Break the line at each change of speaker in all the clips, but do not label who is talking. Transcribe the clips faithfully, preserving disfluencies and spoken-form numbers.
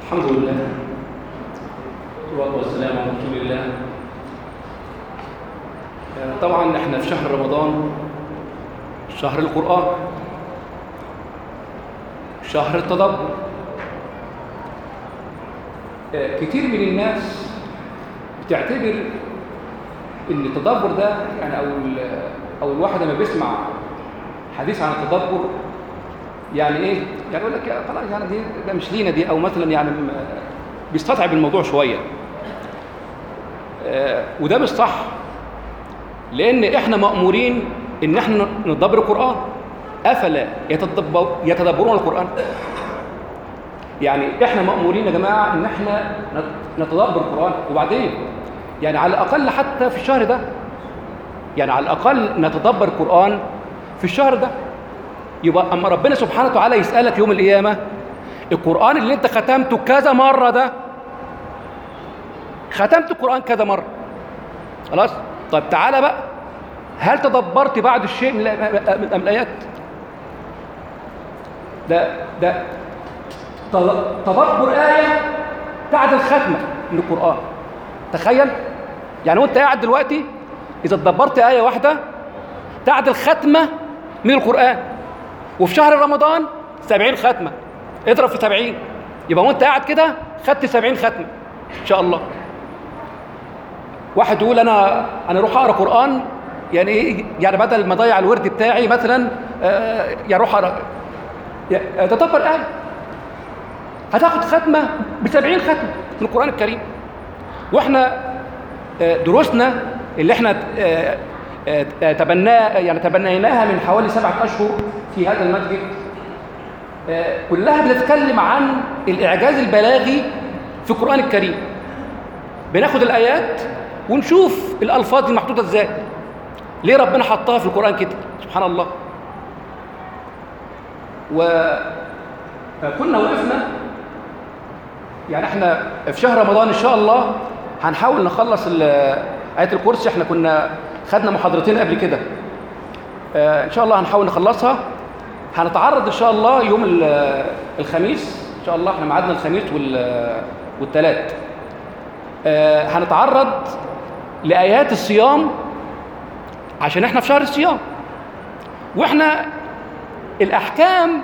الحمد لله والصلاة والسلام على رسول الله. طبعا احنا في شهر رمضان، شهر القرآن، شهر التدبر. كتير من الناس بتعتبر ان التدبر ده يعني او او الواحد لما بيسمع حديث عن التدبر يعني ايه؟ يعني يقول لك خلاص يعني دي ده مش لينا دي، او مثلا يعني بيستطعب الموضوع شويه. آه وده مش صح، لان احنا مأمورين ان احنا ندبر القرآن. افلا يتدبر يتدبرون القرآن؟ يعني احنا مأمورين يا جماعه ان احنا نتدبر القرآن. وبعدين يعني على الاقل حتى في الشهر ده، يعني على الاقل نتدبر القرآن في الشهر ده. يبقى اما ربنا سبحانه وتعالى يسألك يوم القيامة القرآن اللي انت ختمته كذا مرة ده، ختمت القرآن كذا مرة خلاص، طيب تعالى بقى، هل تدبرت بعض الشيء من الآيات؟ ده ده تدبر آية تعدل ختمة من القرآن. تخيل يعني وانت قاعد دلوقتي إذا تدبرت آية واحدة تعدل ختمة من القرآن، وفي شهر رمضان سبعين ختمة، اضرب في سبعين، يبقى وانت قاعد كده خدت سبعين ختمة إن شاء الله. واحد يقول أنا أنا أروح أقرأ قرآن، يعني إيه؟ يعني بدل ما أضيع الورد بتاعي مثلا آه يعني أروح أقرأ، تدبر آية هتاخد ختمة بسبعين ختمة من القرآن الكريم. وإحنا آه دروسنا اللي إحنا آه آه تبناه يعني تبنيناها من حوالي سبعة أشهر في هذا المسجد آه كلها بتتكلم عن الإعجاز البلاغي في القرآن الكريم. بناخد الآيات ونشوف الألفاظ المحطوطة إزاي، ليه ربنا حطها في القرآن كده، سبحان الله. وكنا وقفنا يعني احنا في شهر رمضان إن شاء الله هنحاول نخلص آية الكرسي. احنا كنا خدنا محاضرتين قبل كده آه ان شاء الله هنحاول نخلصها. هنتعرض ان شاء الله يوم الخميس ان شاء الله، احنا ميعادنا الخميس والثلاث آه هنتعرض لآيات الصيام عشان احنا في شهر الصيام، واحنا الأحكام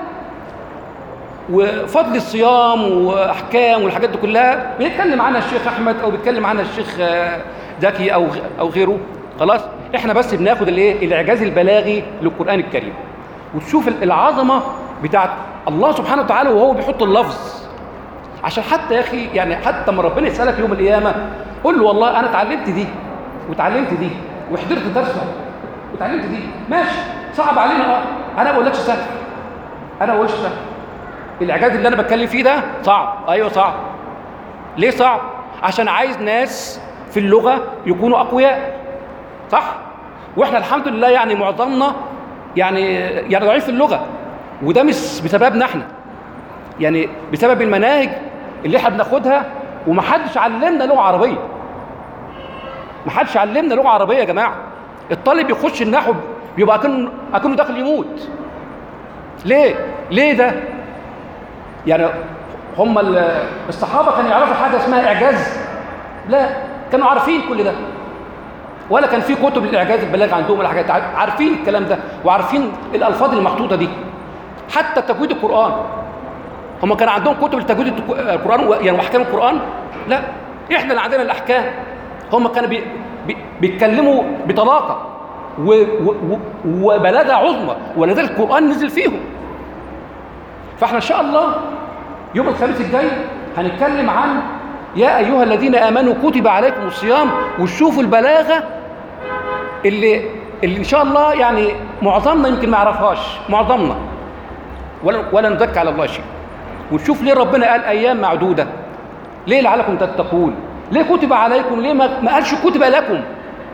وفضل الصيام وأحكام والحاجات دي كلها بيتكلم عنها الشيخ أحمد أو بيتكلم عنها الشيخ زكي أو أو غيره خلاص. احنا بس بناخد الايه الإعجاز البلاغي للقرآن الكريم، وتشوف العظمة بتاعت الله سبحانه وتعالى وهو بيحط اللفظ. عشان حتى يا أخي يعني حتى ما ربنا يسألك يوم القيامة قول له والله أنا اتعلمت دي وتعلمت دي وحضرت درس وتعلمت دي، ماشي صعب علينا اه، انا ما بقولكش سهل، انا ما بقولش سهل. الاعجاز اللي انا بتكلم فيه ده صعب، ايوه صعب. ليه صعب؟ عشان عايز ناس في اللغه يكونوا اقوياء، صح؟ واحنا الحمد لله يعني معظمنا يعني يعني ضعيف في اللغه، وده مش بسببنا احنا، يعني بسبب المناهج اللي احنا بناخدها، ومحدش علمنا لغه عربيه. محدش علمنا لغه عربيه يا جماعه. الطالب يخش النحو بيبقى اكنه اكنه داخل يموت. ليه؟ ليه ده؟ يعني هم الصحابه كانوا يعرفوا حاجه اسمها اعجاز؟ لا، كانوا عارفين كل ده، ولا كان في كتب للاعجاز البلاغ عندهم ولا حاجات، عارفين الكلام ده وعارفين الالفاظ المحطوطه دي. حتى تجويد القران هم كان عندهم كتب لتجويد القران يعني واحكام القران؟ لا، احنا اللي عندنا الاحكام. هم كانوا بي بي بيتكلموا بطلاقه وبلاغه عظمى، ولذلك القرآن نزل فيهم. فاحنا ان شاء الله يوم الخميس الجاي هنتكلم عن يا ايها الذين امنوا كتب عليكم الصيام، وتشوفوا البلاغه اللي اللي ان شاء الله يعني معظمنا يمكن ما يعرفهاش، معظمنا ولا ولا نزكي على الله شيء. ونشوف ليه ربنا قال ايام معدوده، ليه لعلكم تتقون، ليه كتب عليكم، ليه ما قالش كتب لكم.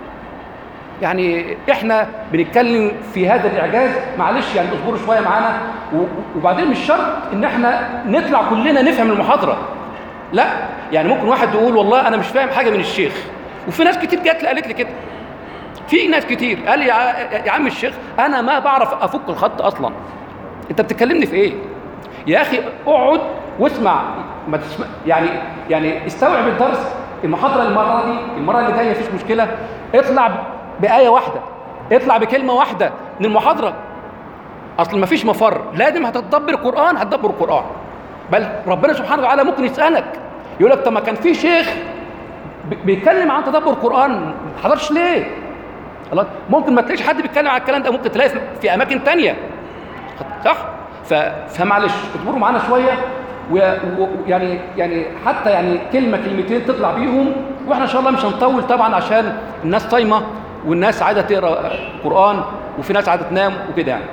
يعني احنا بنتكلم في هذا الاعجاز، معلش يعني اصبروا شويه معانا. وبعدين مش شرط ان احنا نطلع كلنا نفهم المحاضره، لا، يعني ممكن واحد يقول والله انا مش فاهم حاجه من الشيخ، وفي ناس كتير جات لي قالت لي كده. في ناس كتير قال لي يا عم الشيخ انا ما بعرف افك الخط اصلا، انت بتكلمني في ايه؟ يا اخي اقعد واسمع ما تسمع يعني يعني استوعب الدرس. المحاضره المره دي المره اللي جايه مفيش مشكله، اطلع بايه واحده، اطلع بكلمه واحده من المحاضره. اصل مفيش مفر، لازم هتتدبر القران هتدبر القران. بل ربنا سبحانه وتعالى ممكن يسالك يقول لك طب ما كان في شيخ بيتكلم عن تدبر القران ما حضرش ليه؟ خلاص، ممكن ما تلاقيش حد بيتكلم عن الكلام ده، ممكن تلاقي في اماكن تانية، صح؟ ف... فمعلش اصبروا معانا شويه، ويعني يعني حتى يعني كلمه كلمتين تطلع بيهم، واحنا ان شاء الله مش هنطول طبعا عشان الناس صايمه والناس عايزه تقرا قران وفي ناس عايزه تنام وكده يعني.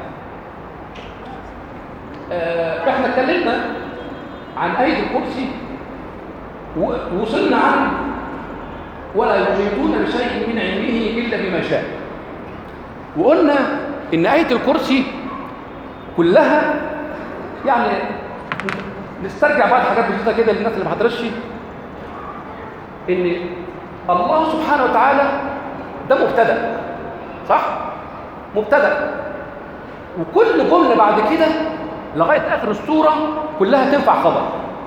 آه احنا اتكلمنا عن آية الكرسي ووصلنا عن ولا يحيطون بشيء من علمه إلا بما شاء، وقلنا إن آية الكرسي كلها يعني نسترجع بعض حاجات بسيطة كده للناس اللي ما حضرتش، إن الله سبحانه وتعالى ده مبتدأ، صح؟ مبتدأ، وكل جملة بعد كده لغاية آخر السورة كلها تنفع خبر،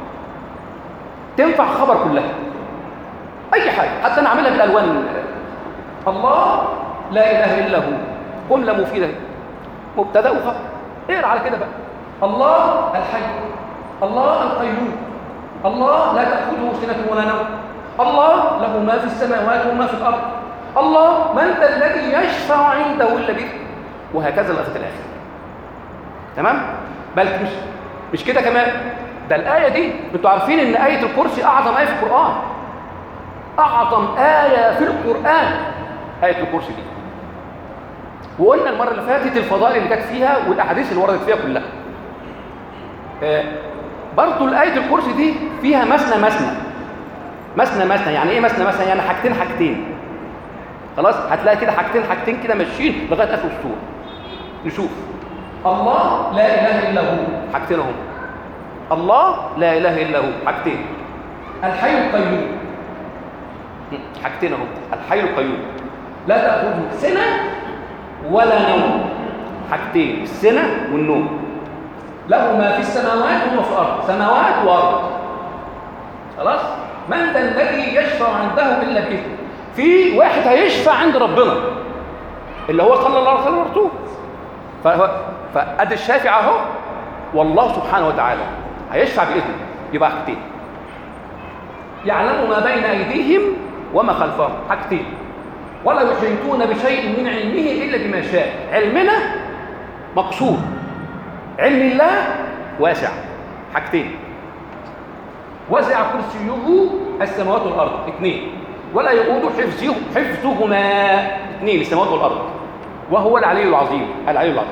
تنفع خبر كلها، أي حاجة، حتى أنا أعملها بالألوان. الله لا إله إلا هو، جملة مفيدة، مبتدأ وخبر، اقرأ على كده بقى. الله الحي، الله القيوم، الله لا تأخذه سنة ولا نوم، الله له ما في السماوات وما في الأرض، الله من ذا الذي يشفع عنده إلا بإذنه، وهكذا لغاية الآخر. تمام؟ بل مش مش كده كمان، ده الآية دي انتوا عارفين إن آية الكرسي أعظم آية في القرآن، أعظم آية في القرآن آية الكرسي دي. وقلنا المرة اللي فاتت الفضائل اللي جت فيها والأحاديث اللي وردت فيها كلها. آه برضو الآية الكرسي دي فيها مثنى مثنى مثنى مثنى يعني إيه مثنى مثنى؟ يعني حاجتين حاجتين، خلاص؟ هتلاقي كده حاجتين حاجتين كده ماشيين لغاية آخر السورة. نشوف الله لا إله إلا هو، حاجتين هم. الله لا إله إلا هو، حاجتين. الحي القيوم، حاجتين هم. الحي القيوم لا تأخذه سنة ولا نوم، حاجتين، السنة والنوم. له ما في السماوات وما في الأرض، سماوات وأرض، خلاص؟ من ذا الذي يشفع عنده إلا بإذنه. في واحد هيشفع عند ربنا اللي هو صلى الله عليه وسلم ورسوله، فأدي الشافع اهو، والله سبحانه وتعالى هيشفع بإذنه. يبقى حاجتين، يعلم ما بين أيديهم وما خلفهم، حاجتين. ولا يحيطون بشيء من علمه إلا بما شاء. علمنا مقصود، علم الله واسع، حاجتين. وسع كرسيه السماوات والأرض، اثنين. ولا يؤود حفظه حفظهما، اثنين، السماوات والأرض، وهو العلي العظيم. العلي العظيم.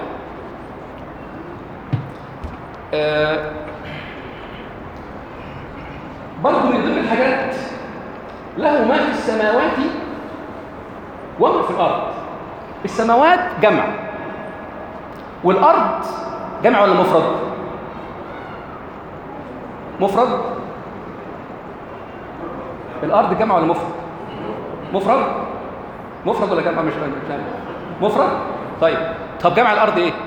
آه برضو من ضمن الحاجات له ما في السماوات وما في الأرض. السماوات جمع، والأرض جمع ولا مفرد؟ مفرد. الأرض جمع ولا مفرد؟ مفرد. مفرد ولا جمع؟ مش فاهم. مفرد. طيب، طب جمع الأرض إيه؟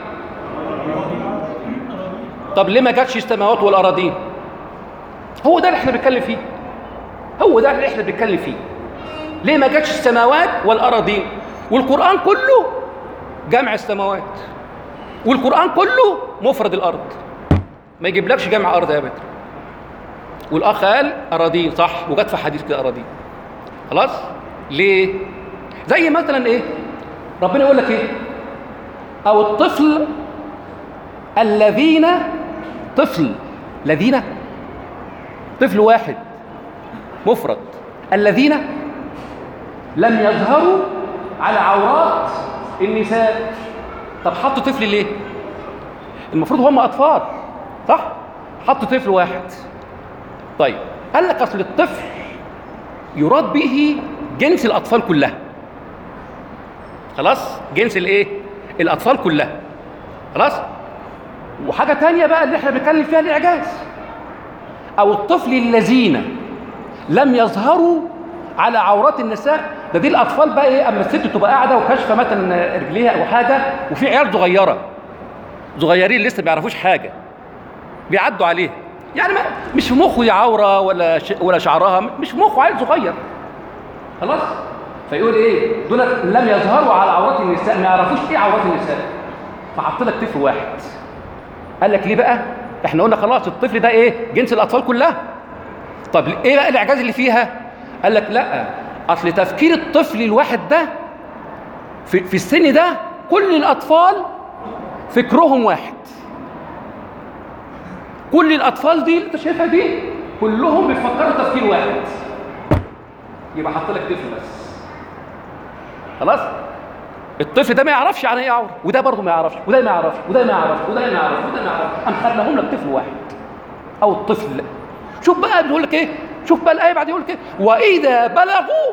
طب ليه ما جاتش السماوات والأراضين؟ هو ده اللي احنا بنتكلم فيه، هو ده اللي احنا بنتكلم فيه. ليه ما جاتش السماوات والأراضين؟ والقرآن كله جمع السماوات، والقرآن كله مفرد الأرض، ما يجيبلكش جمع أرض يا بدر. والأخ قال أراضين، صح، وجت في حديث كده أراضين، خلاص؟ ليه؟ زي مثلا إيه؟ ربنا يقول لك إيه؟ أو الطفل الذين، طفل الذين، طفل واحد مفرد، الذين لم يظهروا على عورات النساء. طب حطوا طفل ليه؟ المفروض هم أطفال، صح؟ حطوا طفل واحد. طيب، قال لك أصل الطفل يراد به جنس الأطفال كلها، خلاص؟ جنس الإيه؟ الأطفال كلها، خلاص؟ وحاجة تانية بقى اللي احنا بنتكلم فيها الإعجاز. أو الطفل الذين لم يظهروا على عورات النساء. ده دي الأطفال بقى إيه؟ أما الست تبقى قاعدة وكشفة مثلا رجليها أو حاجة، وفي عيال صغيرة صغيرين لسه ما بيعرفوش حاجة بيعدوا عليها، يعني ما مش في مخه دي عوره ولا ش... ولا شعرها، مش في مخه، عيل صغير خلاص. فيقول ايه؟ دول لم يظهروا على عورات النساء، ما يعرفوش ايه عورات النساء، فحط لك طفل واحد. قال لك ليه بقى؟ احنا قلنا خلاص الطفل ده ايه؟ جنس الاطفال كلها. طب ايه بقى الاعجاز اللي فيها؟ قال لك لا، اصل تفكير الطفل الواحد ده في, في السن ده كل الاطفال فكرهم واحد. كل الاطفال دي اللي انت شايفها دي كلهم بيفكروا تفكير واحد. يبقى حط لك طفل بس خلاص. الطفل ده ما يعرفش عن ايه عوره، وده برضه ما يعرفش، وده ما يعرفش، وده ما يعرفش، وده ما يعرفش، وده ما يعرفش، قام خلاهم لك طفل واحد او الطفل. شوف بقى بيقول لك ايه؟ شوف بقى الايه بعد يقول لك ايه؟ واذا بلغوا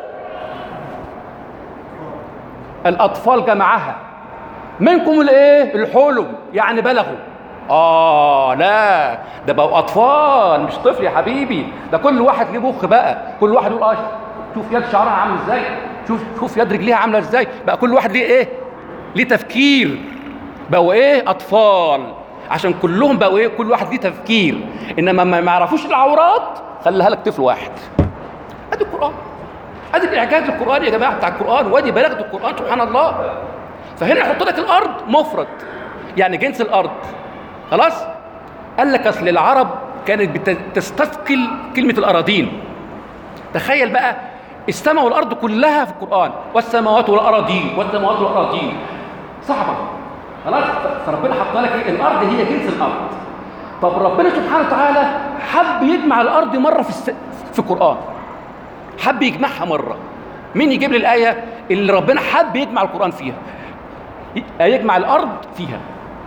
الاطفال جمعها منكم الايه؟ الحلم، يعني بلغوا. اه لا، ده بقوا اطفال مش طفل يا حبيبي، ده كل واحد ليه مخ بقى، كل واحد يقول اه شوف يد شعرها عامل ازاي، شوف شوف يد رجليها عامله ازاي، بقى كل واحد ليه ايه؟ ليه تفكير. بقوا ايه؟ اطفال، عشان كلهم بقوا ايه؟ كل واحد ليه تفكير. انما ما يعرفوش العورات خليها لك طفل واحد. ادي القران، ادي الاعجاز القران يا جماعه بتاع القران، وادي بلاغه القران سبحان الله. فهنا يحط لك الارض مفرد، يعني جنس الارض خلاص. قال لك اصل العرب كانت بتستثقل كلمه الاراضين. تخيل بقى السماء والارض كلها في القران، والسماوات والاراضين، والسماوات والاراضين، صعبه خلاص. فربنا حط لك ايه؟ الارض هي جنس الارض. طب ربنا سبحانه وتعالى حب يجمع الارض مره في الس... في القران، حب يجمعها مره. مين يجيب لي الايه اللي ربنا حب يجمع القران فيها، يجمع الارض فيها؟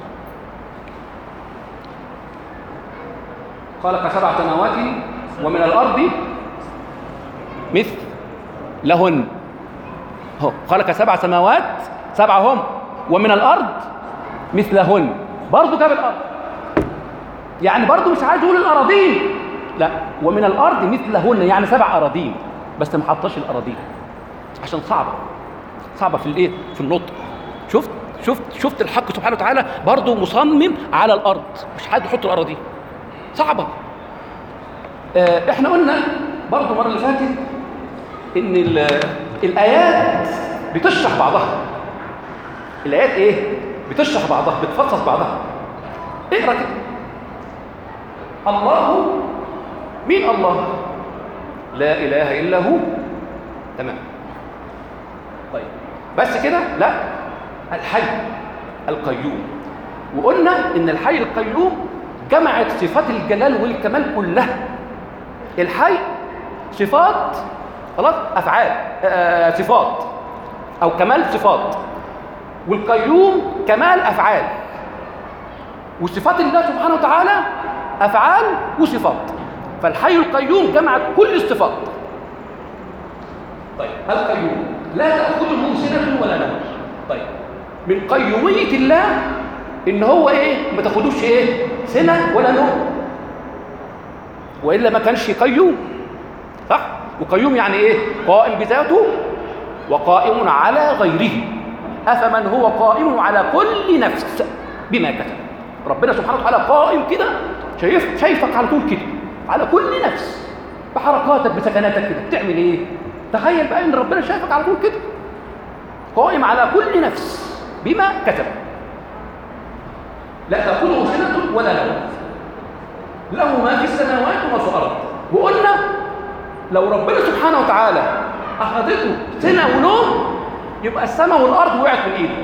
خلق سبع سماوات ومن الارض مثل لهن. هو خلق سبع سماوات، سبعه هم، ومن الارض مثلهن. برضه جاب الارض، يعني برضه مش عايز يقول الاراضين، لا، ومن الارض مثلهن، يعني سبع اراضين، بس ما حطش الاراضين عشان صعبه، صعبه في الايه؟ في النطق. شفت شفت شفت الحق سبحانه وتعالى برضه مصمم على الارض، مش حد يحط الاراضين، صعبه. آه احنا قلنا برضه المره اللي فاتت ان الايات بتشرح بعضها. الايات ايه؟ بتشرح بعضها، بتفصص بعضها. اقرا كده. الله، مين الله؟ لا اله الا هو. تمام. طيب بس كده؟ لا، الحي القيوم. وقلنا ان الحي القيوم جمعت صفات الجلال والكمال كلها. الحي صفات خلاص، افعال، آه صفات او كمال صفات، والقيوم كمال افعال. وصفات الله سبحانه وتعالى افعال وصفات. فالحي القيوم جمعت كل الصفات. طيب القيوم لا تاخذه سنه ولا نوم. طيب من قيوميه الله ان هو ايه؟ ما تاخدوش ايه؟ سنه ولا نوم، والا ما كانش قيوم، صح؟ وقيوم يعني ايه؟ قائم بذاته وقائم على غيره. افمن هو قائم على كل نفس بما كسب. ربنا سبحانه وتعالى قائم كده، شايف شايفك على طول كده، على كل نفس، بحركاتك بسكناتك كده بتعمل ايه؟ تخيل بقى ان ربنا شايفك على طول كده، قائم على كل نفس بما كسب. لا تأخذه سنة ولا نوم، له ما في السماوات وما في الأرض. وقلنا لو ربنا سبحانه وتعالى أخذته سنة ونوم يبقى السماء والأرض وقعت من إيده،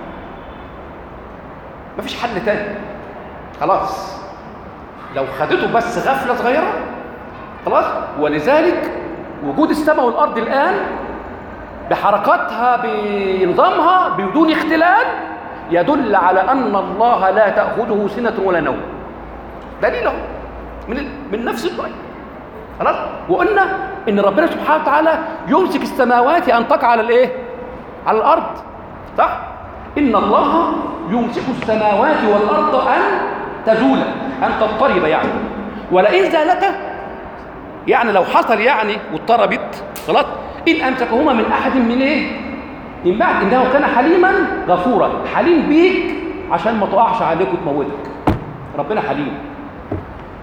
مفيش حل تاني خلاص. لو خدته بس غفلة صغيرة خلاص. ولذلك وجود السماء والأرض الآن بحركاتها بنظامها بدون اختلال يدل على أن الله لا تأخذه سنة ولا نوم. دليله من من نفس الآية خلاص. وقلنا إن ربنا سبحانه وتعالى يمسك السماوات أن تقع على الإيه؟ على الأرض، صح؟ إن الله يمسك السماوات والأرض أن تزولا، أن تضطرب يعني. ولئن زالتا، يعني لو حصل يعني واضطربت خلاص، إن أمسكهما من أحد من إيه؟ من بعد إنه كان حليما غفورا. حليم بيك عشان ما تقعش عليك وتموتك. ربنا حليم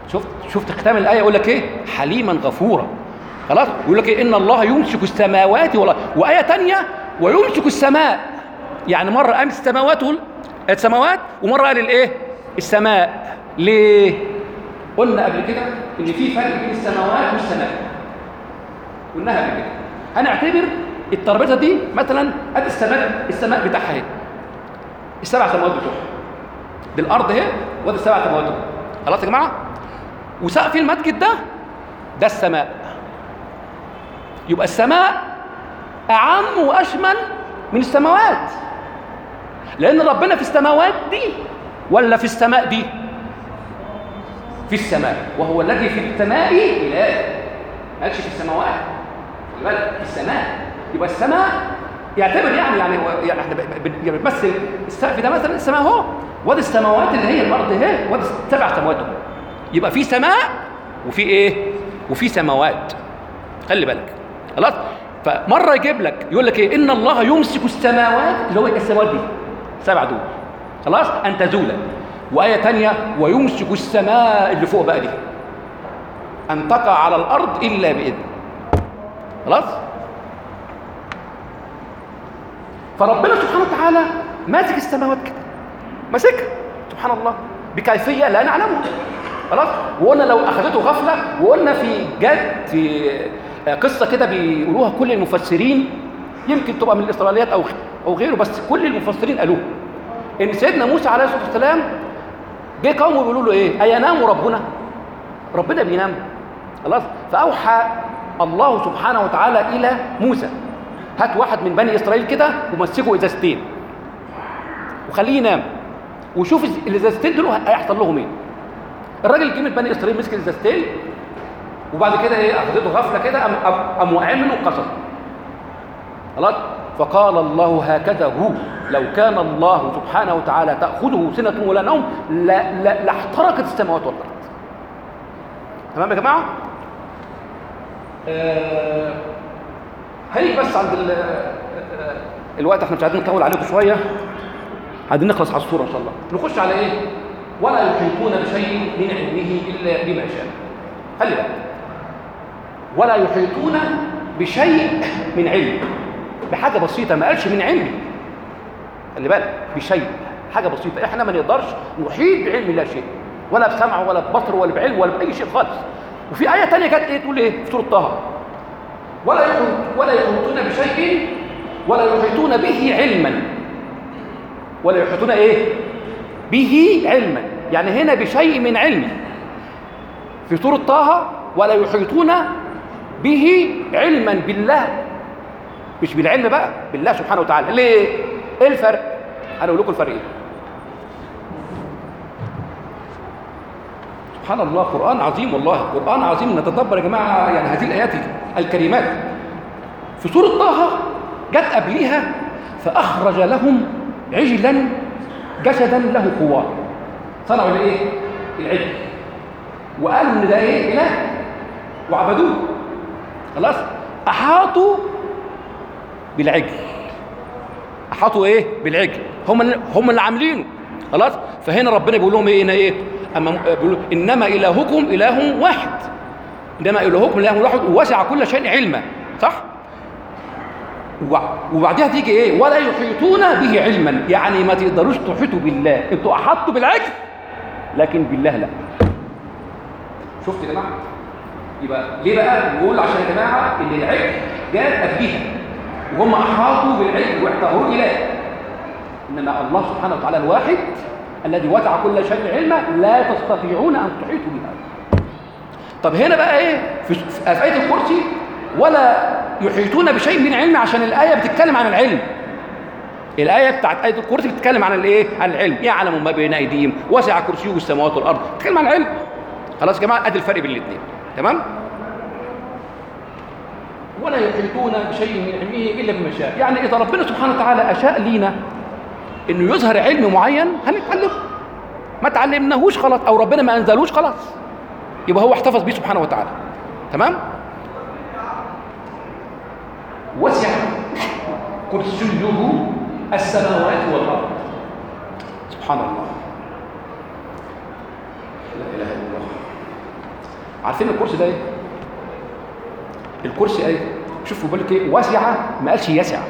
شفت شفت ختام الايه يقول لك ايه؟ حليما غفورا. خلاص، يقول لك ايه؟ ان الله يمسك السماوات والارض. وايه ثانيه ويمسك السماء، يعني مره قال السماوات السماوات ومره قال الايه؟ السماء. ليه؟ قلنا قبل كده ان في فرق بين السماوات والسماء، قلناها قبل كده. هنعتبر الترابيزه دي مثلا ادي السماء، السماء بتاعها اهي، السبع سماوات بتوعها دي الارض اهي، وادي السبع سماوات دول. خلاص يا جماعه؟ وسقف المسجد ده ده السماء. يبقى السماء اعم واشمل من السماوات، لان ربنا في السماوات دي ولا في السماء دي؟ في السماء، وهو الذي في السماء اله. ما قالش في السماوات، بل في السماء. يبقى السماء يعتبر يعني يعني يعني احنا بنمثل السقف ده مثلا السماء اهو، وادي السماوات اللي هي الارض اهي، وادي سبع سماوات دول. يبقى في سماء وفي ايه؟ وفي سماوات. خلي بالك. خلاص؟ فمره يجيب لك يقول لك ايه؟ ان الله يمسك السماوات، اللي هو السماوات دي سبع دول، خلاص، ان تزولا. وايه ثانيه ويمسك السماء اللي فوق بقى دي ان تقع على الارض الا باذنه. خلاص؟ فربنا سبحانه وتعالى ماسك السماوات كده، ماسكها سبحان الله بكيفيه لا نعلمها. خلاص؟ وقلنا لو اخذته غفله، وقلنا في جد في قصه كده بيقولوها كل المفسرين، يمكن تبقى من الاسرائيليات او او غيره، بس كل المفسرين قالوها، ان سيدنا موسى عليه الصلاه والسلام جه قومه بيقولوا له ايه؟ اينام ربنا؟ ربنا بينام؟ خلاص؟ فاوحى الله سبحانه وتعالى الى موسى، هات واحد من بني اسرائيل كده ومسكه ازازتين وخليه ينام، وشوف الازازتين دول هيحصل لهم ايه. الراجل جه من بني اسرائيل مسك الازازتين، وبعد كده ايه؟ اخذته غفله كده، قام قام وقع منه وكسر. خلاص؟ فقال الله هكذا هو، لو كان الله سبحانه وتعالى تاخذه سنه ولا نوم لاحترقت السماوات والارض. تمام يا جماعه؟ آه هيجي بس عند الوقت، احنا مش عايزين نطول عليكم شويه، عايزين نخلص على الصوره ان شاء الله. نخش على ايه؟ ولا يحيطون بشيء من علمه الا بما شاء. خلي بالك، ولا يحيطون بشيء من علم، بحاجه بسيطه، ما قالش من علم. خلي بالك، بشيء، حاجه بسيطه. احنا ما نقدرش نحيط بعلم لا شيء، ولا بسمع ولا ببصر ولا بعلم ولا باي شيء خالص. وفي ايه ثانيه جت ايه تقول ايه في سوره طه؟ ولا يحيط ولا يحيطون بشيء ولا يحيطون به علما. ولا يحيطون ايه؟ به علما، يعني هنا بشيء من علم. في سوره طه ولا يحيطون به علما بالله، مش بالعلم بقى، بالله سبحانه وتعالى. ليه؟ ايه الفرق؟ انا اقول لكم الفرق ايه. سبحان الله، قرآن عظيم، والله قرآن عظيم. نتدبر يا جماعة يعني هذه الآيات الكريمات. في سورة طه جت قبليها فأخرج لهم عجلا جسدا له خوار. صنعوا الايه؟ العجل، وقالوا ان ده ايه؟ إله، وعبدوه. خلاص؟ أحاطوا بالعجل. أحاطوا ايه؟ بالعجل، هم هم اللي عاملينه. خلاص؟ فهنا ربنا بيقول لهم ايه؟ هنا ايه؟ أما بيقول إنما إلهكم إله واحد، إنما إلهكم إله واحد ووسع كل شيء علما. صح؟ وبعدها تيجي إيه؟ ولا يحيطون به علما، يعني ما تقدروش تحيطوا بالله. أنتوا أحطوا بالعجل لكن بالله لا. شفت يا جماعة؟ يبقى ليه بقى نقول؟ عشان يا جماعة إن العجل جاء قبلها وهم أحاطوا بالعجل واعتبروه إله. إنما الله سبحانه وتعالى الواحد الذي وسع كل شيء علما لا تستطيعون ان تحيطوا بها. طب هنا بقى ايه في آية الكرسي؟ ولا يحيطون بشيء من علم، عشان الآية بتتكلم عن العلم. الآية بتاعت آية الكرسي بتتكلم عن الايه؟ عن العلم. يعلم ما بين ايديهم وسع كرسيه السماوات والارض، بتتكلم عن العلم. خلاص يا جماعه، ادي الفرق بين الاثنين. تمام؟ ولا يحيطون بشيء من علمه الا بما شاء، يعني اذا ربنا سبحانه وتعالى اشاء لينا انه يظهر علم معين هنتعلمه، ما تعلمناهوش خلاص، او ربنا ما انزلوش خلاص، يبقى هو احتفظ بيه سبحانه وتعالى. تمام؟ وسع كرسيه السماوات والارض. سبحان الله، لا اله الا الله. عارفين الكرسي ده ايه؟ الكرسي ايه؟ شوفوا بالك ايه؟ واسعه، ما قالش يسع.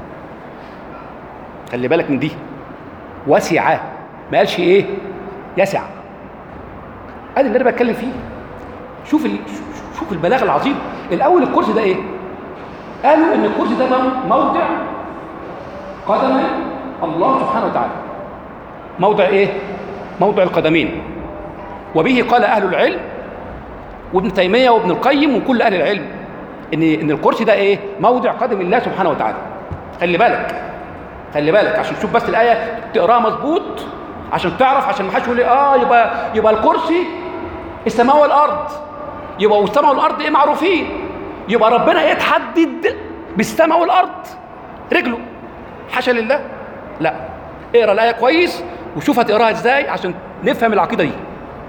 خلي بالك من دي، واسعه ما قالش ايه؟ يسع. ادي اللي انا بتكلم فيه. شوف ال... شوف البلاغه العظيم. الاول الكرسي ده ايه؟ قالوا ان الكرسي ده موضع قدم الله سبحانه وتعالى. موضع ايه؟ موضع القدمين. وبه قال اهل العلم، وابن تيميه وابن القيم وكل اهل العلم، ان ان الكرسي ده ايه؟ موضع قدم الله سبحانه وتعالى. خلي بالك خلي بالك عشان تشوف بس الايه تقراها مظبوط، عشان تعرف، عشان ما حدش يقول لي اه يبقى يبقى الكرسي السماء والارض، يبقى والسماء والارض ايه؟ معروفين. يبقى ربنا ايه؟ تحدد بالسماء والارض رجله؟ حاشا لله. لا، اقرا الايه كويس وشوف هتقراها ازاي عشان نفهم العقيده دي.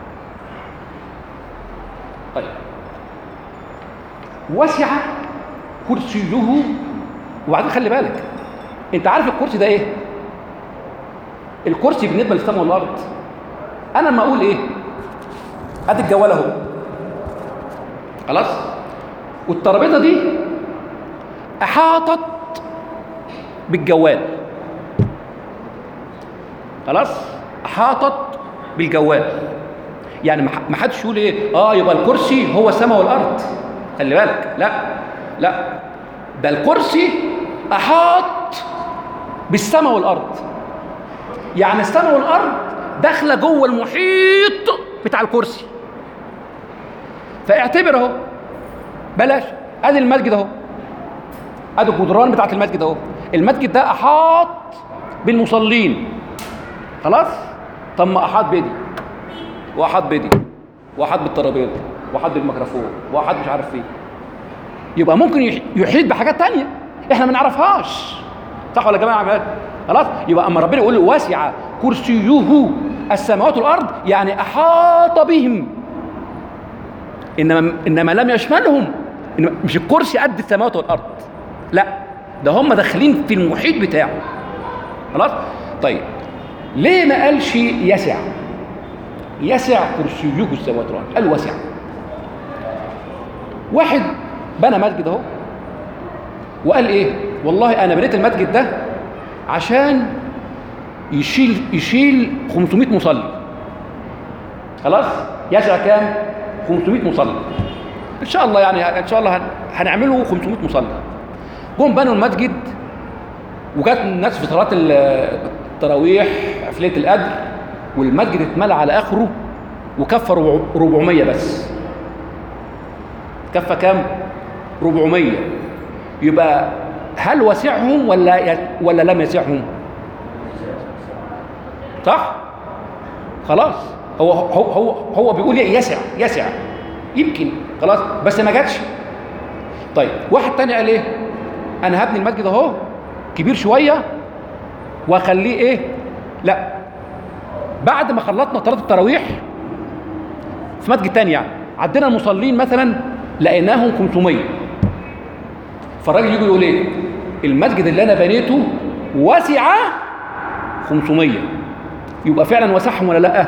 طيب، وسع كرسيه. وبعدين خلي بالك، انت عارف الكرسي ده ايه؟ الكرسي بالنسبه للسماء والارض، انا لما اقول ايه؟ ادي الجوال اهو، خلاص، والترابيزه دي احاطت بالجوال، خلاص، احاطت بالجوال. يعني ما حدش يقول ايه؟ اه يبقى الكرسي هو السماء والارض. خلي بالك، لا لا، ده الكرسي احاط بالسماء والارض. يعني السماء والارض داخله جوه المحيط بتاع الكرسي. فاعتبر اهو، بلاش، ادي المسجد اهو، ادي الجدران بتاعت المسجد اهو. المسجد ده احاط بالمصلين، خلاص. طب ما احاط بدي، واحاط بدي، واحاط بالترابيزه، واحاط بالميكروفون، واحاط مش عارف ايه. يبقى ممكن يحيط بحاجات تانية احنا ما نعرفهاش، صح ولا يا جماعه؟ خلاص. يبقى اما ربنا يقول واسع كرسيه السماوات والارض، يعني احاط بهم، انما انما لم يشملهم. إنما مش الكرسي قد السماوات والارض، لا، ده هم داخلين في المحيط بتاعه، خلاص. طيب، ليه ما قالش يسع؟ يسع كرسيه السماوات والارض، قال واسع. واحد بنى مسجد اهو وقال ايه؟ والله انا بنيت المسجد ده عشان يشيل يشيل خمسمائة مصلي، خلاص. يسع كام؟ خمسمائة مصلي ان شاء الله، يعني ان شاء الله هنعمله خمسمائة مصلي. جم بنوا المسجد، وجات الناس في صلاه التراويح في ليله القدر، والمسجد اتملى على اخره، وكفى أربعمائة بس. كفى كام؟ أربعمائة. يبقى هل وسعهم ولا ولا لم يسعهم؟ صح؟ خلاص، هو هو هو هو بيقول يسع يسع يمكن، خلاص، بس ما جاتش. طيب، واحد تاني قال ايه؟ انا هبني المسجد اهو كبير شويه واخليه ايه؟ لا، بعد ما خلصنا صلاه التراويح في مسجد تاني، يعني عندنا المصلين مثلا لقيناهم خمسمائة، فالراجل يجي يقول ايه؟ المسجد اللي انا بنيته وسع خمسمائة. يبقى فعلا وسعهم ولا لا؟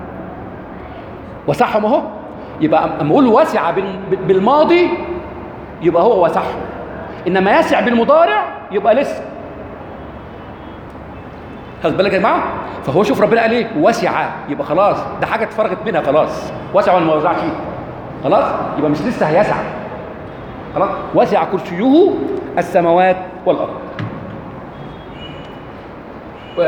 وسعهم اهو. يبقى اما اقول وسع بالماضي يبقى هو وسعهم، انما يسع بالمضارع يبقى لسه. خد بالك يا جماعه؟ فهو شوف ربنا قال ايه؟ وسع، يبقى خلاص ده حاجه اتفرغت منها، خلاص. وسع ولا ما وسعش؟ خلاص، يبقى مش لسه هيسع، خلاص. وسع كرسيه السماوات والارض. و...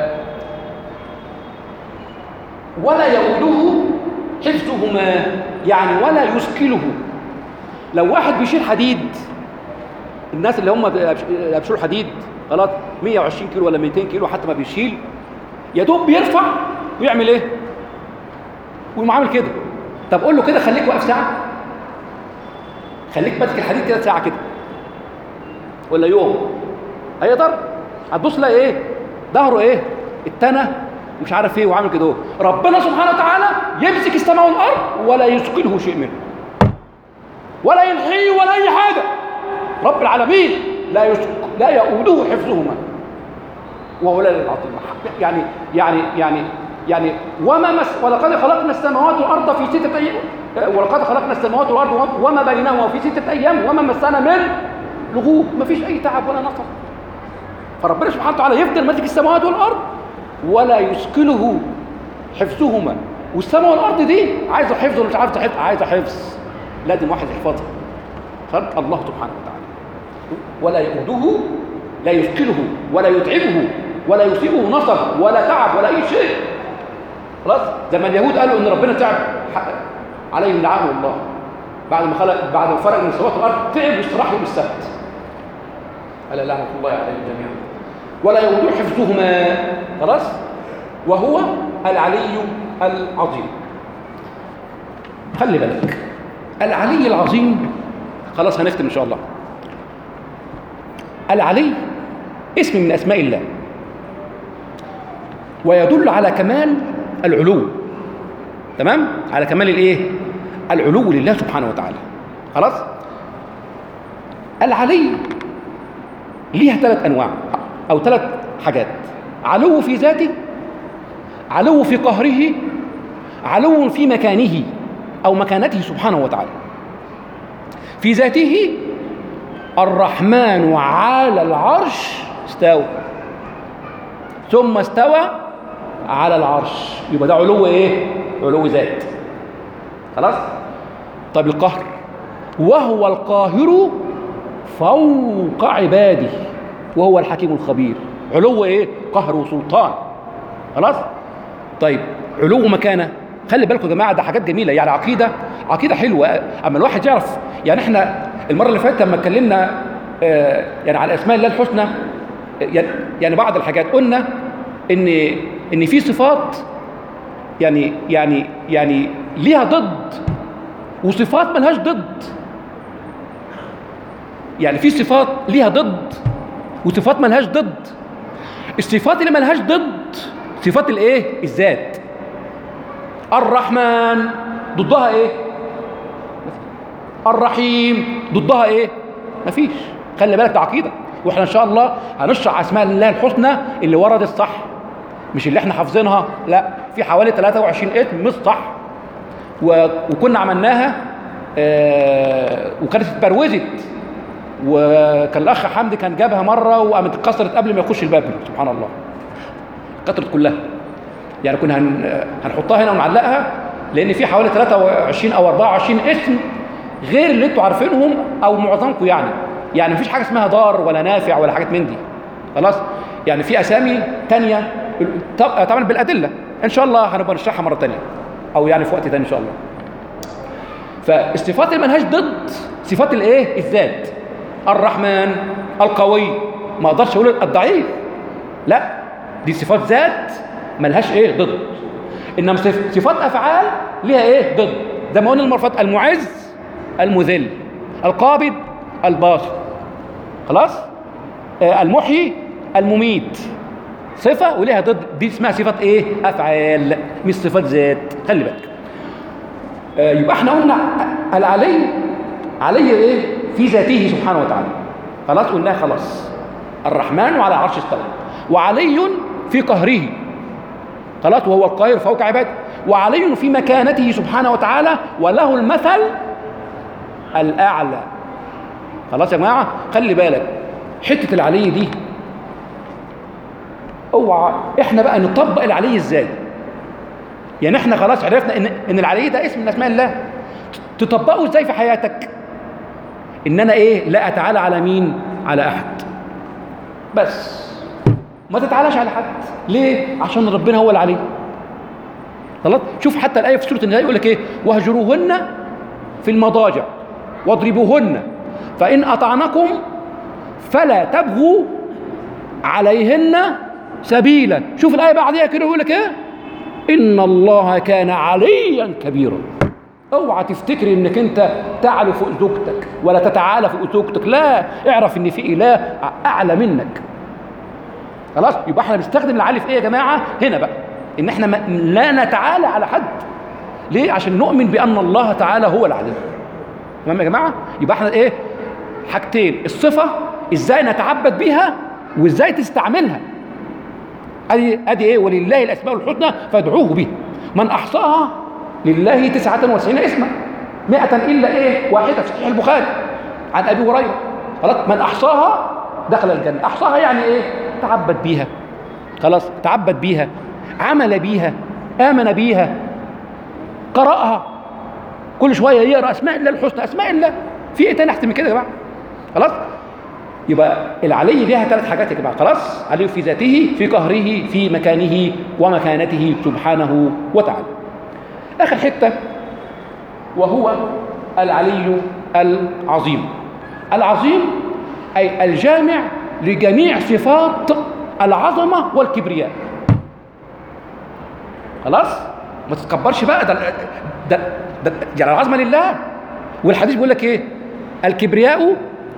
ولا يؤوده حفظهما، يعني ولا يثقله. لو واحد بيشيل حديد، الناس اللي هم بيشيلوا حديد، خلاص، مئة وعشرين كيلو ولا مئتين كيلو، حتى ما بيشيل، يا دوب بيرفع ويعمل ايه؟ ويقوم عامل كده. طب قول له كده خليك واقف ساعه، خليك ماسك الحديد كده ساعه كده ولا يوم، هيقدر؟ هتبص لا ايه؟ ظهره ايه؟ اتنى مش عارف ايه، وعامل كده. ربنا سبحانه وتعالى يمسك السماء والارض ولا يثقله شيء منه، ولا يلحيه ولا اي حاجه. رب العالمين لا يسق... لا يؤوده حفظهما وهو العلي العظيم. يعني يعني يعني يعني وما مس ولقد خلقنا السماوات والارض في سته ولقد خلقنا السماوات والارض وما بينهما في سته ايام وما مسنا من لغوب، ما فيش اي تعب ولا نصب. فربنا سبحانه وتعالى يفضل ماسك السماوات والارض ولا يثقله حفظهما، والسماء والارض دي عايزه حفظ ولا مش عايزه حفظ؟ عايزه حفظ، لازم واحد يحفظها. خلق الله سبحانه وتعالى ولا يؤوده، لا يثقله ولا يتعبه ولا يصيبه نصب ولا تعب ولا اي شيء. خلاص، زي ما اليهود قالوا ان ربنا تعب عليهم لعنه الله، بعد ما خلق بعد ما فرق من السماوات والارض تعب واستراح يوم السبت. الا لعنه الله عليهم جميعا. ولا يؤوده حفظهما. خلاص، وهو العلي العظيم. خلي بالك، العلي العظيم، خلاص هنختم ان شاء الله. العلي اسم من اسماء الله، ويدل على كمال العلو. تمام؟ على كمال الايه؟ العلو لله سبحانه وتعالى. خلاص؟ العلي ليها ثلاث انواع او ثلاث حاجات: علو في ذاته، علو في قهره، علو في مكانه او مكانته سبحانه وتعالى. في ذاته الرحمن على العرش استوى، ثم استوى على العرش، يبقى ده علو ايه؟ علو ذات. خلاص؟ طب القهر، وهو القاهر فوق عباده وهو الحكيم الخبير، علو ايه؟ قهر وسلطان. خلاص؟ طيب علو مكانه، خلي بالكم يا جماعه، ده حاجات جميله، يعني عقيده عقيده حلوه. اما الواحد يعرف، يعني احنا المره اللي فاتت لما اتكلمنا آه يعني على اسماء الله الحسنى، يعني يعني بعض الحاجات قلنا ان ان في صفات يعني يعني يعني ليها ضد، وصفات ملهاش ضد. يعني في صفات ليها ضد وصفات ملهاش ضد. الصفات اللي ملهاش ضد صفات الايه؟ الذات. الرحمن ضدها ايه؟ الرحيم ضدها ايه؟ مفيش. خلي بالك، ده عقيده، واحنا ان شاء الله هنشرح اسماء الله الحسنى اللي وردت صح، مش اللي احنا حافظينها، لا، في حوالي ثلاثة وعشرين اسم مش صح، و... وكنا عملناها آه... وكانت اتبروزت، وكان الاخ حمدي كان جابها مره وقامت اتكسرت قبل ما يخش الباب. سبحان الله، اتكسرت كلها. يعني كنا هن... هنحطها هنا ونعلقها، لان في حوالي ثلاثة وعشرين او أربعة وعشرين اسم غير اللي انتوا عارفينهم او معظمكم. يعني يعني مفيش حاجه اسمها ضار ولا نافع ولا حاجات من دي. خلاص؟ يعني في اسامي ثانيه طبعا بالادله ان شاء الله هنبقى نشرحها مره ثانيه، او يعني في وقت ثاني ان شاء الله. فالصفات اللي ملهاش ضد صفات الايه؟ الذات. الرحمن القوي، ما اقدرش اقول الضعيف، لا، دي صفات ذات ملهاش ايه؟ ضد. انما صفات افعال ليها ايه؟ ضد. زي ما قلنا المرفات: المعز المذل، القابض الباسط. خلاص؟ آه المحيي المميت، صفه وليها ضد، دي اسمها صفات ايه؟ افعال، مش صفات ذات. خلي بالك. آه يبقى احنا قلنا العلي علي ايه؟ في ذاته سبحانه وتعالى. خلاص؟ قلناها خلاص. الرحمن وعلى عرش استوى، وعلي في قهره. خلاص؟ وهو القاهر فوق عباده. وعلي في مكانته سبحانه وتعالى، وله المثل الأعلى. خلاص يا جماعة؟ خلي بالك، حتة العلي دي اوعى احنا بقى نطبق العلي ازاي. يعني احنا خلاص عرفنا ان ان العلي ده اسم من اسماء الله، تطبقه ازاي في حياتك؟ ان انا ايه؟ لا اتعالى على مين؟ على احد. بس ما تتعالاش على حد. ليه؟ عشان ربنا هو العلي. خلاص؟ شوف حتى الايه في سوره النساء يقول لك ايه؟ واهجروهن في المضاجع واضربوهن فان اطعنكم فلا تبغوا عليهن سبيلا. شوف الايه بعديها كده يقول لك ايه؟ ان الله كان عليا كبيرا. اوعى تفتكر انك انت تعلو فوق زوجتك ولا تتعالى فوق زوجتك، لا، اعرف ان في اله اعلى منك. خلاص؟ يبقى احنا بنستخدم العلي في ايه يا جماعه هنا بقى؟ ان احنا لا نتعالى على حد. ليه؟ عشان نؤمن بان الله تعالى هو العلي. تمام يا جماعه؟ يبقى احنا ايه؟ حاجتين: الصفه ازاي نتعبد بيها وازاي تستعملها. ادي ادي ايه؟ ولله الاسماء الحسنى فادعوه بها، من احصاها لله تسعة وتسعين اسما. مئة إلا إيه واحدة في صحيح البخاري عن أبي هريرة. خلاص، من أحصاها دخل الجنة. أحصاها يعني إيه؟ تعبد بيها، خلاص، تعبد بيها، عمل بيها، آمن بيها، قرأها، كل شوية يقرأ أسماء الله الحسنى، أسماء الله. في إيه تاني أحسن من كده يا جماعة؟ خلاص، يبقى العلي ليها ثلاث حاجات يا جماعة. خلاص، علي في ذاته، في قهره، في مكانه ومكانته سبحانه وتعالى. آخر حتة وهو العلي العظيم. العظيم أي الجامع لجميع صفات العظمة والكبرياء. خلاص، ما تتكبرش بقى، ده ده ده يعني العظمة لله. والحديث بيقول لك ايه؟ الكبرياء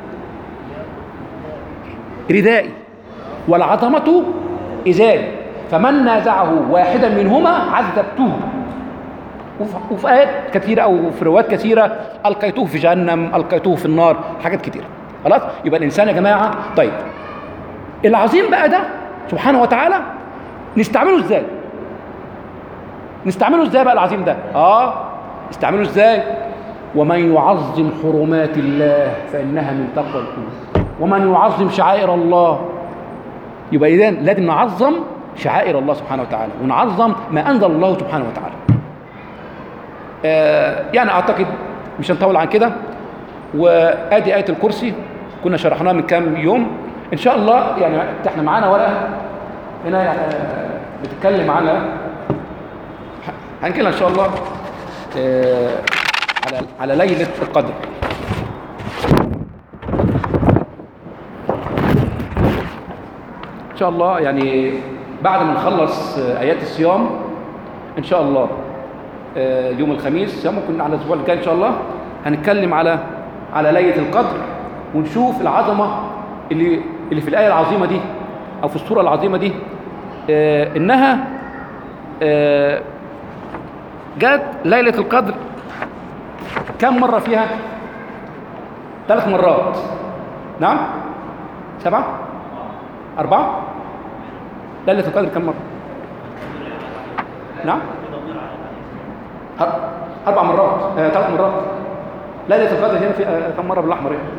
ردائي والعظمة إزاري، فمن نازعه واحدا منهما عذبته. وفي آيات كثيرة أو في روايات كثيرة ألقيته في جهنم، ألقيته في النار، حاجات كثيرة. خلاص، يبقى الإنسان يا جماعة. طيب، العظيم بقى ده سبحانه وتعالى نستعمله إزاي؟ نستعمله إزاي بقى العظيم ده؟ آه نستعمله إزاي؟ ومن يعظم حرمات الله فإنها من تقوى القلوب، ومن يعظم شعائر الله. يبقى إذن لازم نعظم شعائر الله سبحانه وتعالى، ونعظم ما أنزل الله سبحانه وتعالى. آه يعني أعتقد مش هنطول عن كده. وآدي آية الكرسي كنا شرحناها من كام يوم إن شاء الله. يعني احنا معانا ورقة هنا يعني بتتكلم على هنكلم إن شاء الله آه على على ليلة القدر. إن شاء الله يعني بعد ما نخلص آيات الصيام إن شاء الله يوم الخميس، ممكن على الأسبوع الجاي إن شاء الله هنتكلم على على ليلة القدر، ونشوف العظمة اللي اللي في الآية العظيمة دي أو في السورة العظيمة دي. آه إنها آه جاءت ليلة القدر كم مرة فيها؟ ثلاث مرات. نعم، سبعة، أربعة. ليلة القدر كم مرة؟ نعم، أربع مرات، آه، ثلاث مرات. ليلة القدر هنا في آه، كم مرة بالأحمر يعني؟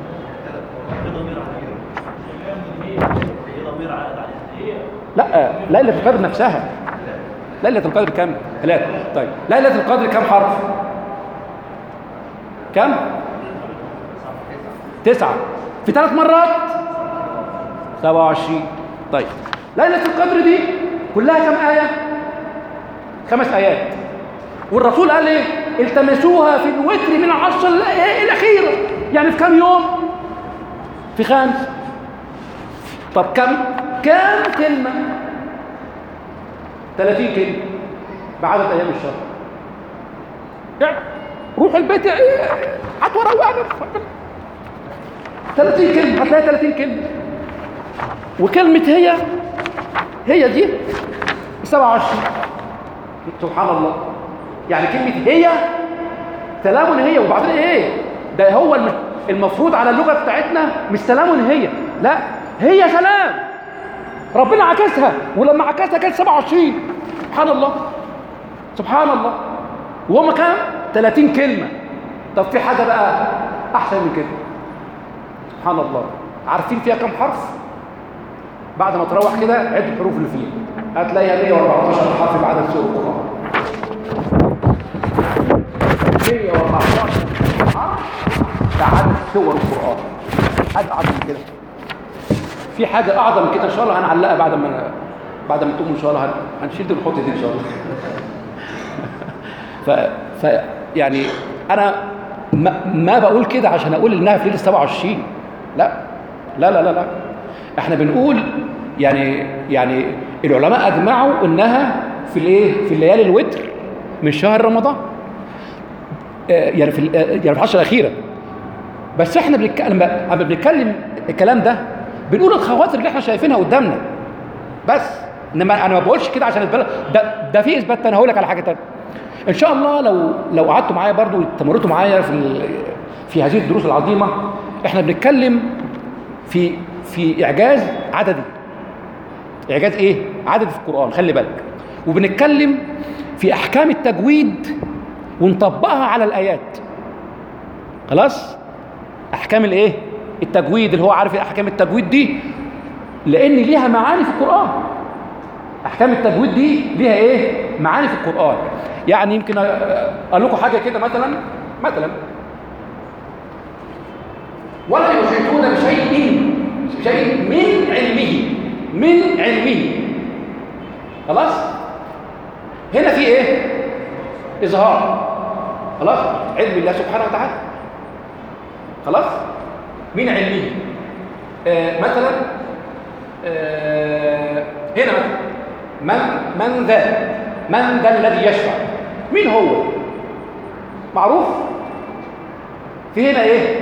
لا، آه، ليلة القدر نفسها. ليلة القدر كم؟ ثلاثة. طيب، ليلة القدر كم حرف؟ كم؟ تسعة. في ثلاث مرات سبعة وعشرين. طيب، ليلة القدر دي كلها كم آية؟ خمس آيات. والرسول قال ايه؟ التمسوها في الوتر من العشر الأخيرة. يعني في كم يوم؟ في خمس. طب كم؟ كم كلمة؟ ثلاثين كلمة بعدد أيام الشهر. يعني روح البيت هات وروق ثلاثين كلمة، هتلاقي ثلاثين كلمة. وكلمة هي هي دي سبعة وعشرين. سبحان الله. يعني كلمة هي سلام هي، وبعدين ايه؟ ده هو المفروض على اللغة بتاعتنا مش سلام هي، لا، هي سلام. ربنا عكسها، ولما عكسها كانت سبعة وعشرين. سبحان الله، سبحان الله. وهم كام؟ ثلاثين كلمة. طب في حاجة بقى أحسن من كده؟ سبحان الله. عارفين فيها كم حرف؟ بعد ما تروح كده عد الحروف اللي فيها، هتلاقيها مئة وأربعتاشر حرف بعدد سور القرآن. مئة وأربعتاشر حرف بعدد سور القرآن. حاجة أعظم من كده؟ في حاجة أعظم من كده إن شاء الله هنعلقها بعد ما بعد ما تقوم إن شاء الله، هنشيل دي ونحط دي إن شاء الله. ف... ف يعني أنا ما, ما بقول كده عشان أقول إنها في ليلة سبعة وعشرين. لا لا لا لا لا. إحنا بنقول يعني يعني العلماء أجمعوا إنها في الإيه؟ في الليالي الوتر من شهر رمضان. آه يعني في يعني في العشر الأخيرة. بس إحنا بنك... لما بنتكلم الكلام ده بنقول الخواطر اللي إحنا شايفينها قدامنا بس. إنما أنا ما بقولش كده عشان أثبت ده ده في إثبات. أنا هقول لك على حاجة تانية إن شاء الله. لو لو قعدتوا معايا برضو وتمرتوا معايا في في هذه الدروس العظيمة، إحنا بنتكلم في في إعجاز عددي. إعجاز إيه؟ عددي في القرآن، خلي بالك. وبنتكلم في أحكام التجويد ونطبقها على الآيات. خلاص. احكام الايه؟ التجويد، اللي هو عارف احكام التجويد دي لان ليها معاني في القرآن. احكام التجويد دي ليها ايه؟ معاني في القرآن. يعني يمكن اقول لكم حاجه كده، مثلا مثلا ولا يحيطون بشيء بشيء من علمه من علمه خلاص. هنا في ايه؟ اظهار، خلاص، علم الله سبحانه وتعالى، خلاص، من علمه. آه مثلا آه هنا مثلا من من ذا من ذا الذي يشفع، مين هو؟ معروف. في هنا ايه؟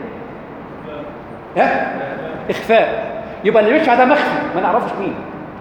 ها؟ اخفاء. يبقى اللي بيشفع ده مخفي، ما نعرفش مين.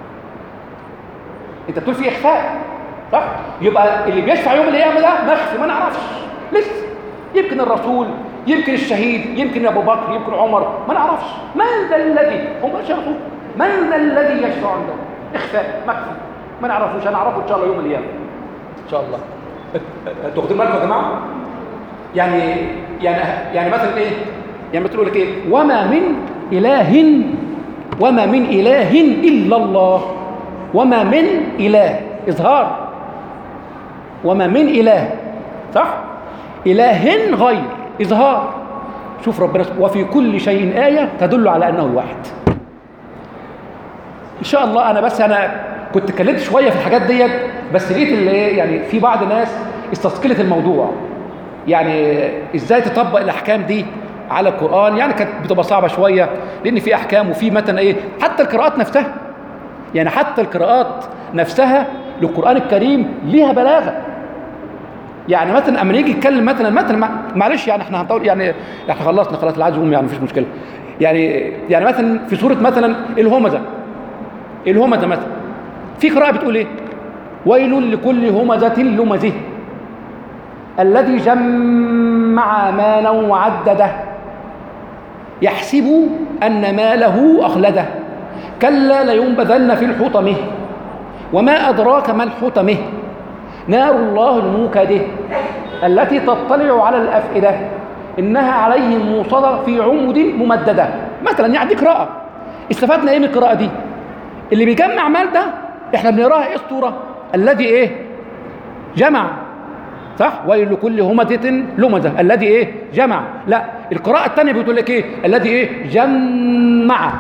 انت بتقول فيه اخفاء، صح؟ يبقى اللي بيشفع يوم القيامه ده مخفي، ما نعرفش لسه. يمكن الرسول، يمكن الشهيد، يمكن ابو بكر، يمكن عمر، ما نعرفش. من ذا الذي، هم شرطوا من ذا الذي يشفع عنده؟ اخفاء، مخفي، ما نعرفوش. هنعرفه ان شاء الله يوم القيامه ان شاء الله. انتوا واخدين بالكم يا جماعه؟ يعني يعني يعني مثلا ايه؟ يعني بتقول لك ايه؟ وما من اله وما من اله الا الله. وما من اله، اظهار. وما من اله، صح؟ اله غير، اظهار. شوف ربنا، وفي كل شيء آية تدل على انه الواحد. ان شاء الله. انا بس انا كنت اتكلمت شويه في الحاجات ديت، بس لقيت اللي ايه، يعني في بعض الناس استثقلت الموضوع. يعني ازاي تطبق الاحكام دي على القرآن؟ يعني كانت بتبقى صعبه شويه، لان في احكام وفي مثلا ايه، حتى القراءات نفسها، يعني حتى القراءات نفسها للقرآن الكريم ليها بلاغه. يعني مثلا اما يجي يتكلم مثلا مثلا معلش، يعني احنا هنطول، يعني احنا خلصنا خلاص، اللي عايز يقوم يعني مفيش مشكله. يعني يعني مثلا في سوره مثلا الهمزه، الهمزه مثلا في قراءه بتقول ايه؟ ويل لكل همزه لمزه الذي جمع مالا وعدده يحسب ان ماله اخلده كلا لينبذن في الحطمه وما ادراك ما الحطمه نار الله الموقده التي تطلع على الافئده انها عليهم موصده في عمد ممدده. مثلا يعني دي قراءه. استفدنا ايه من القراءه دي؟ اللي بيجمع مال ده احنا بنقراها ايه؟ الصوره الذي ايه؟ جمع، صح؟ ويل لكل همزه لمزه الذي ايه؟ جمع. لا، القراءه الثانيه بتقول لك ايه؟ الذي ايه؟ جمع.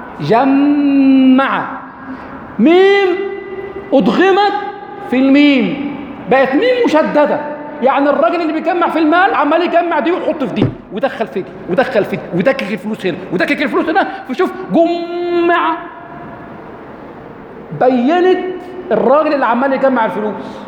جمع، ميم ادغمت في الميم، بقت ميم مشدده. يعني الراجل اللي بيجمع في المال عمال يجمع دي ويحط في دي ويدخل في دي ويدخل في دي ويدكك الفلوس هنا ويدكك الفلوس هنا، فشوف جمع، بينت الراجل اللي عمال يجمع الفلوس.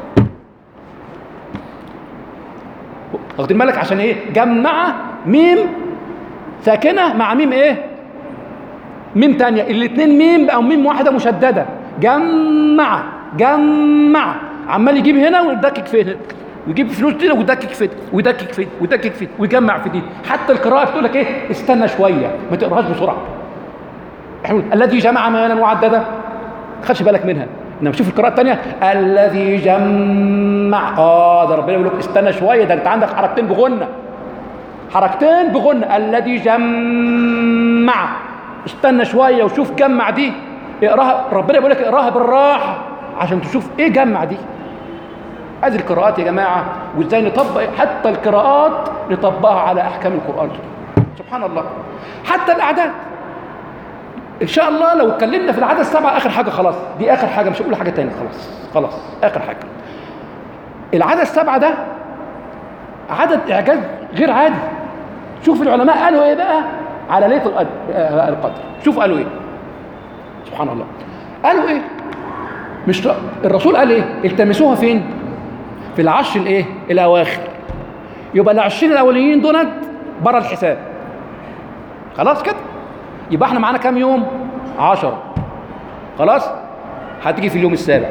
واخدين بالك؟ عشان ايه؟ جمع ميم ساكنه مع ميم ايه؟ ميم تانية، الاثنين ميم بقوا ميم واحده مشدده. جمع جمع، عمال يجيب هنا ويدكك في هنا ويجيب فلوس كده ويدكك في ويدكك في ويدكك في ويجمع في دي. حتى القراءه بتقول لك ايه؟ استنى شويه، ما تقراهاش بسرعه. الذي جمع مالا وعدده، ما تخلش بالك منها. انما شوف القراءه الثانيه الذي جمع، اه ده ربنا بيقول لك استنى شويه، ده انت عندك حركتين بغنه، حركتين بغنه. الذي جمع، استنى شويه وشوف جمع دي، اقراها. ربنا بيقول لك اقراها بالراحه عشان تشوف ايه جمع دي. هذه القراءات يا جماعه، وازاي نطبق حتى القراءات نطبقها على احكام القران. سبحان الله. حتى الاعداد ان شاء الله لو اتكلمنا في العدد السبعه اخر حاجه، خلاص دي اخر حاجه، مش هقول حاجه تاني، خلاص خلاص اخر حاجه. العدد السبعه ده عدد اعجاز غير عادي. شوف العلماء قالوا ايه بقى على ليله القدر. شوف قالوا ايه، سبحان الله. قالوا ايه؟ مش الرسول قال ايه؟ التمسوها فين؟ في العشر الايه؟ الاواخر. يبقى العشرين الاوليين دول بره الحساب، خلاص كده. يبقى احنا معانا كام يوم؟ عشرة. خلاص، هتيجي في اليوم السابع.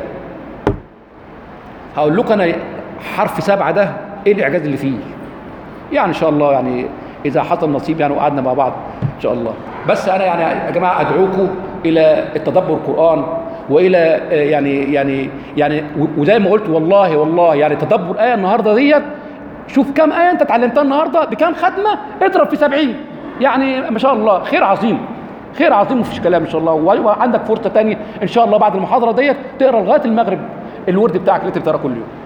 هقول لكم انا حرف سبعة ده ايه الاعجاز اللي فيه. يعني ان شاء الله، يعني اذا حصل نصيب يعني وقعدنا مع بعض ان شاء الله. بس انا يعني يا جماعه ادعوكم الى التدبر القرآن، والى يعني يعني يعني وزي ما قلت والله والله يعني تدبر آية النهارده ديت شوف كم آية أنت اتعلمتها النهاردة بكم ختمة، اضرب في سبعين، يعني ما شاء الله خير عظيم، خير عظيم مفيش كلام إن شاء الله. وعندك فرصة تانية إن شاء الله بعد المحاضرة ديت تقرأ لغاية المغرب الورد بتاعك اللي أنت بتقرأ كل يوم.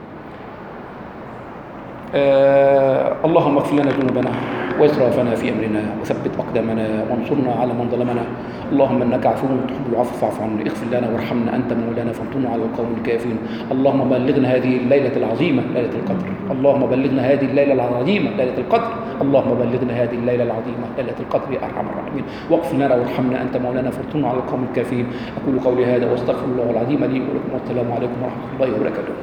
آه اللهم اغفر لنا ذنوبنا واسرافنا في امرنا وثبت اقدامنا وانصرنا على من ظلمنا. اللهم انك عفو تحب العفو فاعف عنا، اغفر لنا وارحمنا انت مولانا فانصرنا على القوم الكافرين. اللهم بلغنا هذه الليله العظيمه ليله القدر، اللهم بلغنا هذه الليله العظيمه ليله القدر، اللهم بلغنا هذه الليله العظيمه ليله القدر يا ارحم الراحمين. واغفر لنا وارحمنا انت مولانا فانصرنا على القوم الكافرين. اقول قولي هذا واستغفر الله العظيم لي ولكم، والسلام عليكم ورحمه الله وبركاته.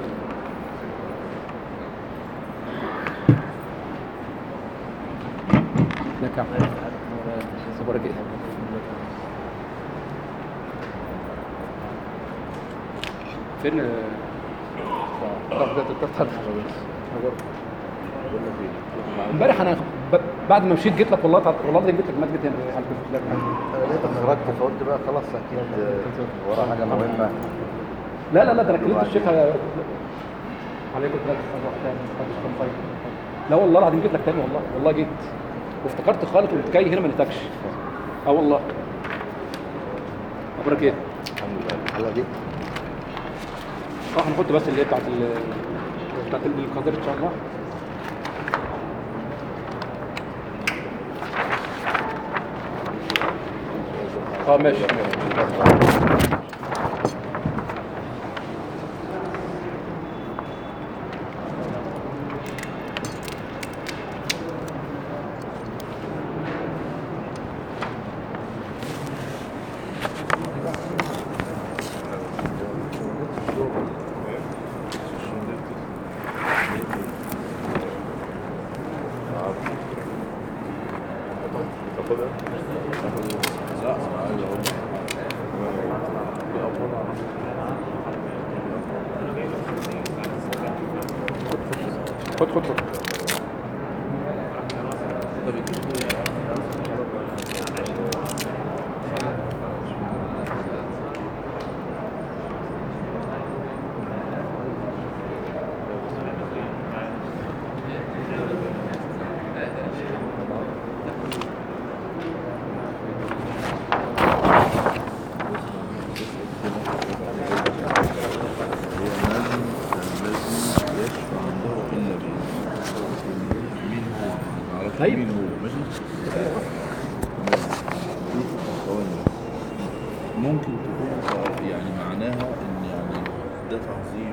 لك صبرك ايه فين امبارح انا بعد ما مشيت جيت لك والله تعال والله جيت لك ما جيت هنا
انا لقيتك خرجت فقلت بقى خلاص اكيد ورا حاجه مهمه.
لا لا لا ده انا كلمت الشيخ عليكم ثلاث. لا والله العظيم جيت لك تاني والله والله جيت وافتكرت خالد وقلت جاي هنا ما نتكش. اه والله اخبارك ايه؟
الحمد لله. الحلقه دي
اه هنحط بس اللي هي بتاعت ال بتاعت القادر ان شاء الله. اه ماشي. خد خد خد طيب
ممكن تكون يعني معناها ان يعني ده تعظيم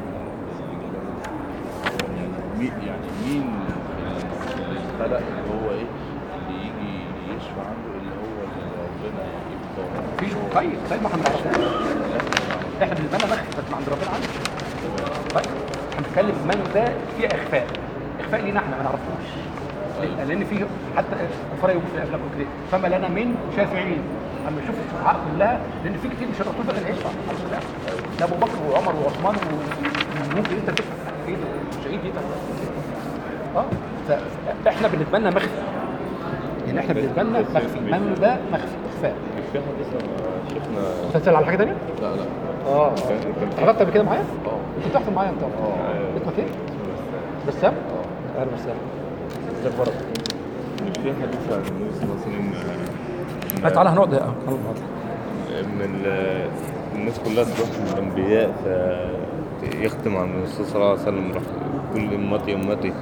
يعني مين يعني مين اللي خلق اللي هو ايه اللي يجي يشفع عنده اللي هو اللي ربنا يبقى
مفيش. طيب طيب ما احنا احنا بنتمنى مخفى بس عند ربنا عنده. طيب احنا بنتكلم من ده فيه اخفاء، اخفاء لينا احنا ما نعرفوش لان فيه حتى كفار يقول في الافلام كده فما لنا من شافعين. اما نشوف الشفعاء كلها لان في كتير مش الرسول بقى اللي هيشفع ده ابو بكر وعمر وعثمان وممكن انت تشفع ايه ده شهيد ايه ده. اه فاحنا بنتمنى مخفي يعني احنا بنتمنى مخفي من ده مخفي اخفاء.
في حديث شفنا
تسأل على حاجه ثانيه؟
لا لا
اه حضرتك قبل كده معايا؟
اه
كنت بتحضر معايا انت اه اسمك ايه؟ بسام؟ اه اهلا وسهلا. ازيك برضه؟
مش في حديث عن النبي صلى الله عليه وسلم
هات تعالى هنقعد اه هنقعد
ان ال- الناس كلها تروح للانبياء فيختم عن الرسول صلى الله عليه وسلم راح كل امتي امتي